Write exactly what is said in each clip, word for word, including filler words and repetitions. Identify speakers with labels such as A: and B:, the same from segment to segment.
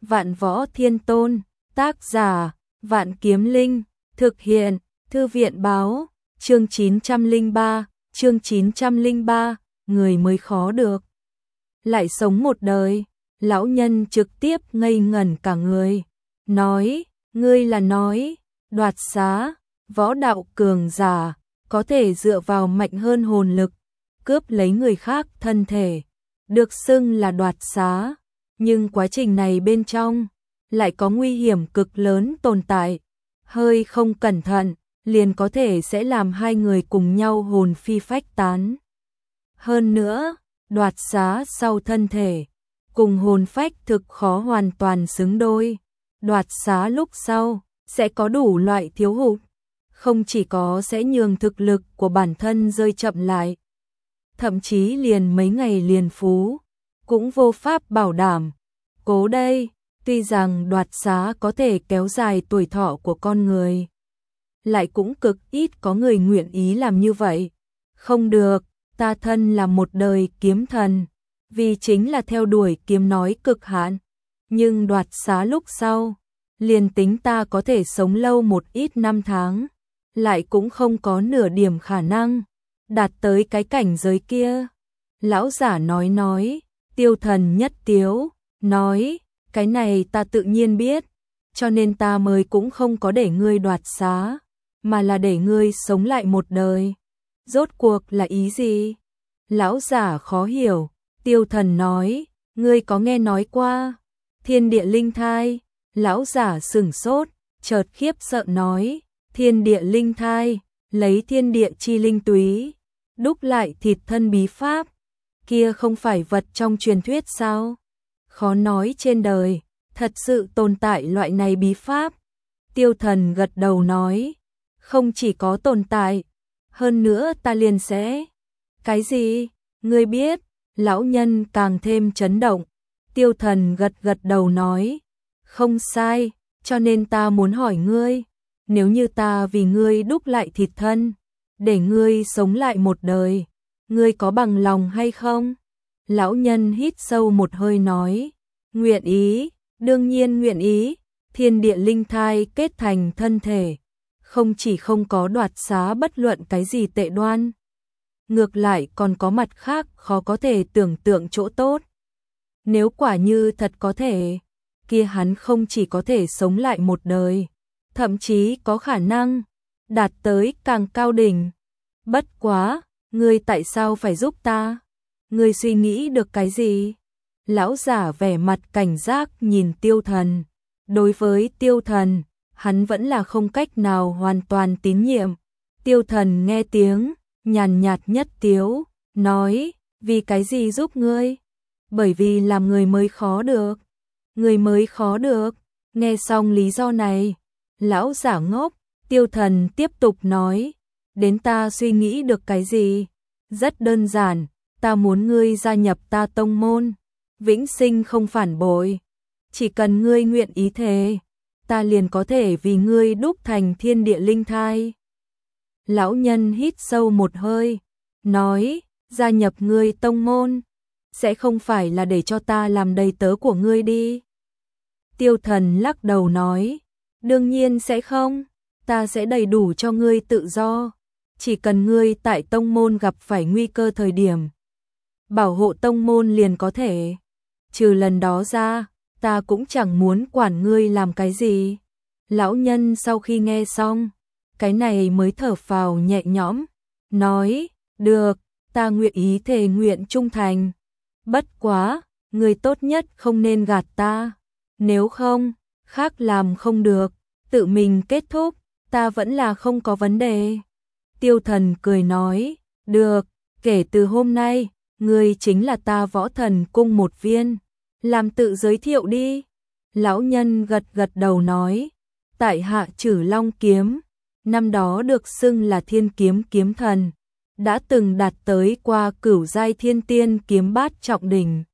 A: Vạn Võ Thiên Tôn, tác giả, Vạn Kiếm Linh, thực hiện, Thư viện báo, chương chín trăm lẻ ba, chương chín trăm lẻ ba, người mới khó được. Lại sống một đời, lão nhân trực tiếp ngây ngẩn cả người, nói, ngươi là nói, đoạt xá, võ đạo cường giả, có thể dựa vào mạnh hơn hồn lực, cướp lấy người khác thân thể, được xưng là đoạt xá, nhưng quá trình này bên trong lại có nguy hiểm cực lớn tồn tại, hơi không cẩn thận, liền có thể sẽ làm hai người cùng nhau hồn phi phách tán. Hơn nữa, đoạt xá sau thân thể, cùng hồn phách thực khó hoàn toàn xứng đôi, đoạt xá lúc sau, sẽ có đủ loại thiếu hụt, không chỉ có sẽ nhường thực lực của bản thân rơi chậm lại, thậm chí liền mấy ngày liền phú, cũng vô pháp bảo đảm. Cố đây, tuy rằng đoạt xá có thể kéo dài tuổi thọ của con người, lại cũng cực ít có người nguyện ý làm như vậy. Không được, ta thân là một đời kiếm thần, vì chính là theo đuổi kiếm nói cực hạn, nhưng đoạt xá lúc sau, liền tính ta có thể sống lâu một ít năm tháng, lại cũng không có nửa điểm khả năng đạt tới cái cảnh giới kia. Lão giả nói nói, Tiêu Thần nhất tiếu, nói, cái này ta tự nhiên biết, cho nên ta mới cũng không có để ngươi đoạt xá, mà là để ngươi sống lại một đời. Rốt cuộc là ý gì? Lão giả khó hiểu, Tiêu Thần nói, ngươi có nghe nói qua thiên địa linh thai? Lão giả sửng sốt, chợt khiếp sợ nói, thiên địa linh thai, lấy thiên địa chi linh túy, đúc lại thịt thân bí pháp, kia không phải vật trong truyền thuyết sao? Khó nói trên đời, thật sự tồn tại loại này bí pháp. Tiêu Thần gật đầu nói, không chỉ có tồn tại, hơn nữa ta liền sẽ. Cái gì? Ngươi biết? Lão nhân càng thêm chấn động. Tiêu Thần gật gật đầu nói, không sai, cho nên ta muốn hỏi ngươi, nếu như ta vì ngươi đúc lại thịt thân, để ngươi sống lại một đời, ngươi có bằng lòng hay không? Lão nhân hít sâu một hơi nói, nguyện ý, đương nhiên nguyện ý. Thiên địa linh thai kết thành thân thể, không chỉ không có đoạt xá bất luận cái gì tệ đoan, ngược lại còn có mặt khác khó có thể tưởng tượng chỗ tốt. Nếu quả như thật có thể, kia hắn không chỉ có thể sống lại một đời, thậm chí có khả năng đạt tới càng cao đỉnh. Bất quá, ngươi tại sao phải giúp ta? Ngươi suy nghĩ được cái gì? Lão giả vẻ mặt cảnh giác nhìn Tiêu Thần. Đối với Tiêu Thần, hắn vẫn là không cách nào hoàn toàn tín nhiệm. Tiêu Thần nghe tiếng, nhàn nhạt nhất tiếu, nói, vì cái gì giúp ngươi? Bởi vì làm người mới khó được. Người mới khó được. Nghe xong lý do này, lão giả ngốc. Tiêu Thần tiếp tục nói, đến ta suy nghĩ được cái gì? Rất đơn giản, ta muốn ngươi gia nhập ta tông môn, vĩnh sinh không phản bội. Chỉ cần ngươi nguyện ý thề, ta liền có thể vì ngươi đúc thành thiên địa linh thai. Lão nhân hít sâu một hơi, nói, gia nhập ngươi tông môn, sẽ không phải là để cho ta làm đầy tớ của ngươi đi. Tiêu Thần lắc đầu nói, đương nhiên sẽ không, ta sẽ đầy đủ cho ngươi tự do, chỉ cần ngươi tại tông môn gặp phải nguy cơ thời điểm, bảo hộ tông môn liền có thể. Trừ lần đó ra, ta cũng chẳng muốn quản ngươi làm cái gì. Lão nhân sau khi nghe xong, cái này mới thở phào nhẹ nhõm, nói, được, ta nguyện ý thề nguyện trung thành. Bất quá, ngươi tốt nhất không nên gạt ta, nếu không, khác làm không được, tự mình kết thúc, ta vẫn là không có vấn đề. Tiêu Thần cười nói, được, kể từ hôm nay, ngươi chính là ta Võ Thần Cung một viên. Làm tự giới thiệu đi. Lão nhân gật gật đầu nói, tại hạ Trử Long Kiếm, năm đó được xưng là Thiên Kiếm Kiếm Thần, đã từng đạt tới qua cửu giai thiên tiên kiếm bát trọng đỉnh.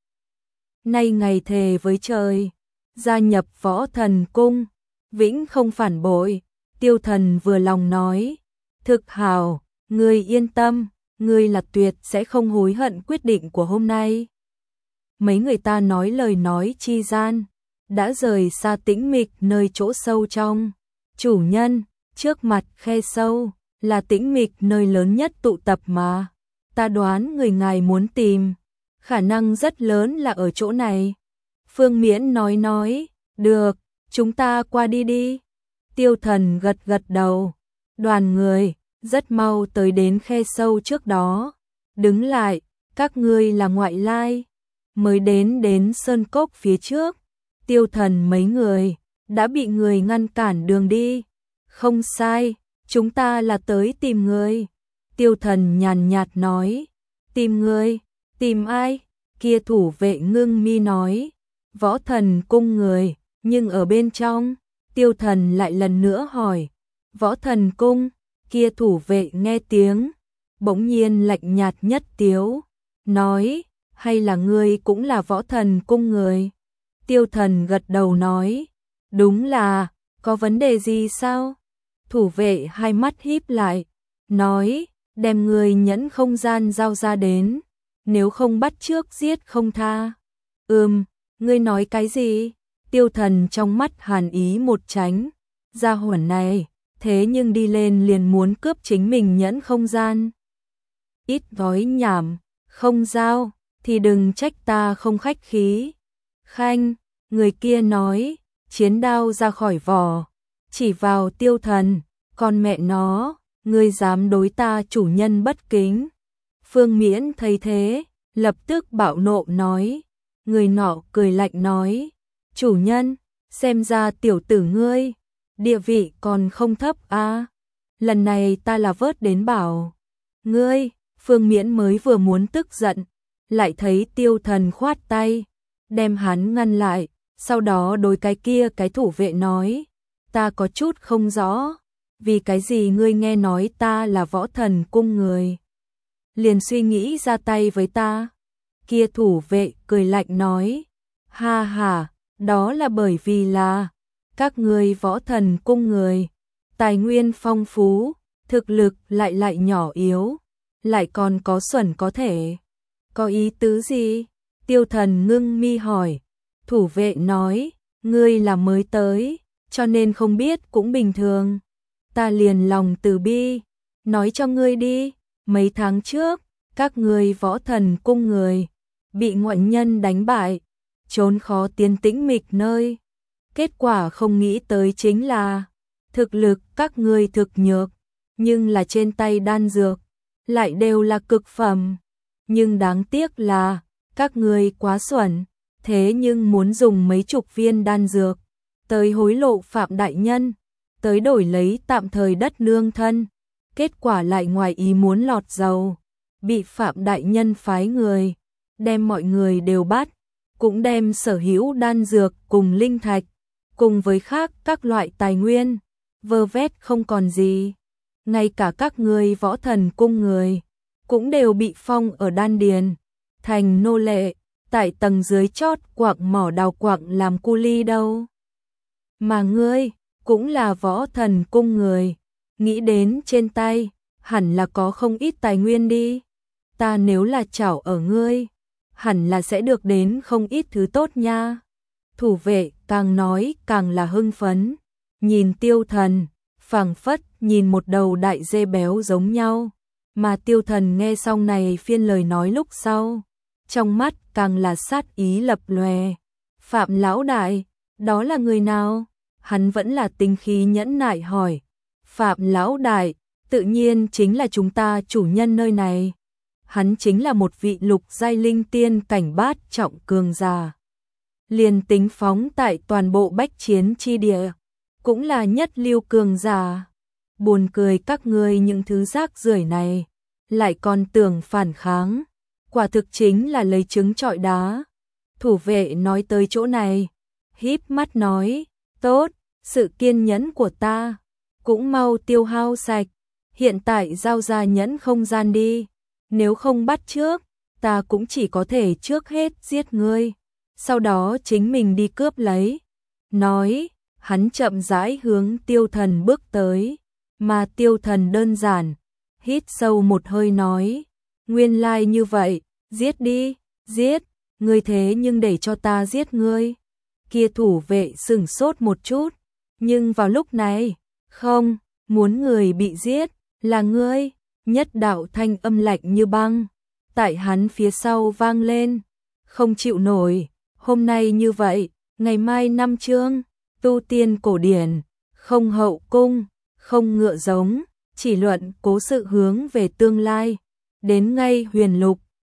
A: Nay ngày thề với trời, gia nhập Võ Thần Cung, vĩnh không phản bội. Tiêu Thần vừa lòng nói, thực hào, ngươi yên tâm, ngươi là tuyệt sẽ không hối hận quyết định của hôm nay. Mấy người ta nói lời nói chi gian, đã rời xa tĩnh mịch nơi chỗ sâu trong. Chủ nhân, trước mặt khe sâu, là tĩnh mịch nơi lớn nhất tụ tập mà. Ta đoán người ngài muốn tìm, khả năng rất lớn là ở chỗ này. Phương Miễn nói nói, được, chúng ta qua đi đi. Tiêu Thần gật gật đầu, đoàn người, rất mau tới đến khe sâu trước đó. Đứng lại, các ngươi là ngoại lai, mới đến đến sơn cốc phía trước. Tiêu Thần mấy người, đã bị người ngăn cản đường đi. Không sai, chúng ta là tới tìm người. Tiêu Thần nhàn nhạt nói, tìm người, tìm ai? Kia thủ vệ ngưng mi nói, Võ Thần cung người, nhưng ở bên trong. Tiêu Thần lại lần nữa hỏi, Võ Thần cung? Kia thủ vệ nghe tiếng, bỗng nhiên lạnh nhạt nhất tiếu, nói, hay là ngươi cũng là Võ Thần cung người? Tiêu Thần gật đầu nói, đúng là, có vấn đề gì sao? Thủ vệ hai mắt híp lại, nói, đem người nhẫn không gian giao ra đến, nếu không bắt trước giết không tha. Ừm, ngươi nói cái gì? Tiêu Thần trong mắt hàn ý một tránh, gia hỏa này, thế nhưng đi lên liền muốn cướp chính mình nhẫn không gian. Ít nói nhảm, không giao, thì đừng trách ta không khách khí. Khanh, người kia nói, chiến đao ra khỏi vỏ, chỉ vào Tiêu Thần, con mẹ nó, ngươi dám đối ta chủ nhân bất kính. Phương Miễn thấy thế, lập tức bạo nộ nói, người nọ cười lạnh nói, chủ nhân, xem ra tiểu tử ngươi, địa vị còn không thấp à, lần này ta là vớt đến bảo. Ngươi, Phương Miễn mới vừa muốn tức giận, lại thấy Tiêu Thần khoát tay, đem hắn ngăn lại, sau đó đối cái kia cái thủ vệ nói, ta có chút không rõ, vì cái gì ngươi nghe nói ta là Võ Thần cung người, liền suy nghĩ ra tay với ta. Kia thủ vệ cười lạnh nói, ha ha, đó là bởi vì là các ngươi Võ Thần cung người, tài nguyên phong phú, thực lực lại lại nhỏ yếu, lại còn có xuẩn có thể. Có ý tứ gì? Tiêu Thần ngưng mi hỏi. Thủ vệ nói, ngươi là mới tới, cho nên không biết cũng bình thường. Ta liền lòng từ bi, nói cho ngươi đi, mấy tháng trước, các ngươi Võ Thần cung người, bị ngoại nhân đánh bại, trốn khó tiến tĩnh mịch nơi. Kết quả không nghĩ tới chính là, thực lực các ngươi thực nhược, nhưng là trên tay đan dược, lại đều là cực phẩm. Nhưng đáng tiếc là, các ngươi quá xuẩn, thế nhưng muốn dùng mấy chục viên đan dược, tới hối lộ Phạm Đại Nhân, tới đổi lấy tạm thời đất nương thân. Kết quả lại ngoài ý muốn lọt dầu, bị Phạm Đại Nhân phái người, đem mọi người đều bắt, cũng đem sở hữu đan dược cùng linh thạch, cùng với khác các loại tài nguyên, vơ vét không còn gì. Ngay cả các ngươi Võ Thần cung người, cũng đều bị phong ở đan điền, thành nô lệ, tại tầng dưới chót quạng mỏ đào quạng làm cu ly đâu. Mà ngươi, cũng là Võ Thần cung người, nghĩ đến trên tay, hẳn là có không ít tài nguyên đi. Ta nếu là chảo ở ngươi, hẳn là sẽ được đến không ít thứ tốt nha. Thủ vệ càng nói càng là hưng phấn, nhìn Tiêu Thần, phảng phất nhìn một đầu đại dê béo giống nhau. Mà Tiêu Thần nghe xong này phiên lời nói lúc sau, trong mắt càng là sát ý lập lòe. Phạm lão đại, đó là người nào? Hắn vẫn là tinh khí nhẫn nại hỏi. Phạm lão đại, tự nhiên chính là chúng ta chủ nhân nơi này. Hắn chính là một vị lục giai linh tiên cảnh bát trọng cường giả. Liền tính phóng tại toàn bộ bách chiến chi địa, cũng là nhất lưu cường giả. Buồn cười các ngươi những thứ rác rưởi này, lại còn tưởng phản kháng, quả thực chính là lấy trứng trọi đá. Thủ vệ nói tới chỗ này, híp mắt nói, tốt, sự kiên nhẫn của ta cũng mau tiêu hao sạch, hiện tại giao ra nhẫn không gian đi, nếu không bắt trước, ta cũng chỉ có thể trước hết giết ngươi, sau đó chính mình đi cướp lấy. Nói, hắn chậm rãi hướng Tiêu Thần bước tới, mà Tiêu Thần đơn giản, hít sâu một hơi nói, nguyên lai như vậy, giết đi, giết, ngươi thế nhưng để cho ta giết ngươi. Kia thủ vệ sửng sốt một chút, nhưng vào lúc này, không, muốn người bị giết, là ngươi, nhất đạo thanh âm lạnh như băng, tại hắn phía sau vang lên, không chịu nổi, hôm nay như vậy, ngày mai năm chương, tu tiên cổ điển, không hậu cung, không ngựa giống, chỉ luận cố sự hướng về tương lai, đến ngay huyền lục,